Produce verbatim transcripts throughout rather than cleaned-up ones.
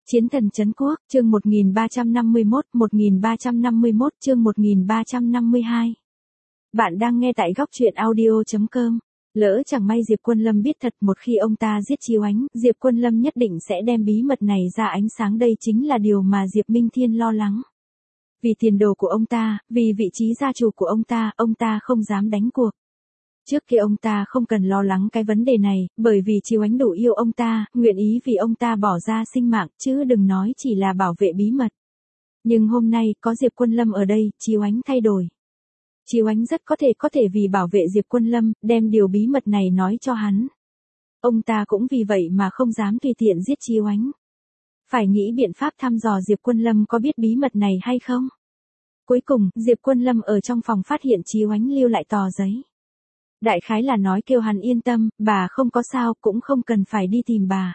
Chiến thần trấn quốc, chương một nghìn ba trăm năm mươi mốt, một nghìn ba trăm năm mươi mốt, chương một nghìn ba trăm năm mươi hai. Bạn đang nghe tại góc truyện audio chấm com. Lỡ chẳng may Diệp Quân Lâm biết thật, một khi ông ta giết Chiêu Ánh, Diệp Quân Lâm nhất định sẽ đem bí mật này ra ánh sáng, đây chính là điều mà Diệp Minh Thiên lo lắng. Vì tiền đồ của ông ta, vì vị trí gia chủ của ông ta, ông ta không dám đánh cuộc. Trước kia ông ta không cần lo lắng cái vấn đề này, bởi vì Chiêu Ánh đủ yêu ông ta, nguyện ý vì ông ta bỏ ra sinh mạng, chứ đừng nói chỉ là bảo vệ bí mật. Nhưng hôm nay, có Diệp Quân Lâm ở đây, Chiêu Ánh thay đổi. Chiêu Ánh rất có thể có thể vì bảo vệ Diệp Quân Lâm, đem điều bí mật này nói cho hắn. Ông ta cũng vì vậy mà không dám tùy tiện giết Chiêu Ánh. Phải nghĩ biện pháp thăm dò Diệp Quân Lâm có biết bí mật này hay không. Cuối cùng, Diệp Quân Lâm ở trong phòng phát hiện Chiêu Ánh lưu lại tờ giấy. Đại khái là nói kêu hắn yên tâm, bà không có sao, cũng không cần phải đi tìm bà.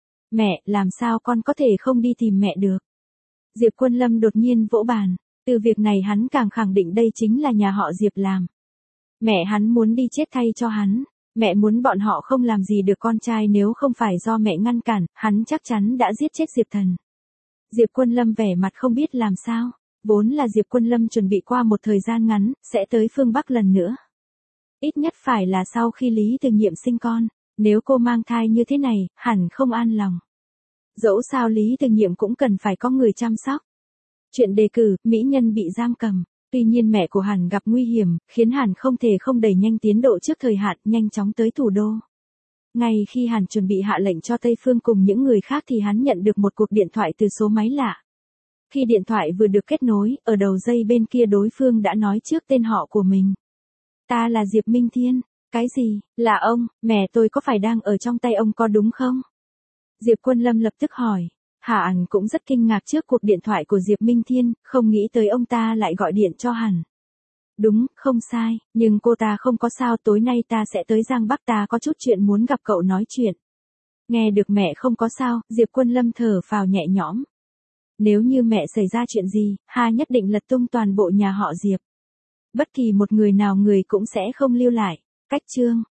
Mẹ, làm sao con có thể không đi tìm mẹ được? Diệp Quân Lâm đột nhiên vỗ bàn. Từ việc này hắn càng khẳng định đây chính là nhà họ Diệp làm. Mẹ hắn muốn đi chết thay cho hắn. Mẹ muốn bọn họ không làm gì được con trai, nếu không phải do mẹ ngăn cản, hắn chắc chắn đã giết chết Diệp Thần. Diệp Quân Lâm vẻ mặt không biết làm sao. Vốn là Diệp Quân Lâm chuẩn bị qua một thời gian ngắn, sẽ tới phương Bắc lần nữa. Ít nhất phải là sau khi Lý Từ Nhiệm sinh con. Nếu cô mang thai như thế này, hẳn không an lòng. Dẫu sao Lý Từ Nhiệm cũng cần phải có người chăm sóc. Chuyện đề cử, mỹ nhân bị giam cầm. Tuy nhiên mẹ của Hàn gặp nguy hiểm, khiến Hàn không thể không đẩy nhanh tiến độ trước thời hạn, nhanh chóng tới thủ đô. Ngay khi Hàn chuẩn bị hạ lệnh cho Tây Phương cùng những người khác thì hắn nhận được một cuộc điện thoại từ số máy lạ. Khi điện thoại vừa được kết nối, ở đầu dây bên kia đối phương đã nói trước tên họ của mình. Ta là Diệp Minh Thiên. Cái gì, là ông, mẹ tôi có phải đang ở trong tay ông có đúng không? Diệp Quân Lâm lập tức hỏi. Hà Ảnh cũng rất kinh ngạc trước cuộc điện thoại của Diệp Minh Thiên, không nghĩ tới ông ta lại gọi điện cho Hàn. Đúng, không sai, nhưng cô ta không có sao, tối nay ta sẽ tới Giang Bắc, ta có chút chuyện muốn gặp cậu nói chuyện. Nghe được mẹ không có sao, Diệp Quân Lâm thở phào nhẹ nhõm. Nếu như mẹ xảy ra chuyện gì, Hà nhất định lật tung toàn bộ nhà họ Diệp. Bất kỳ một người nào người cũng sẽ không lưu lại. Cách chương,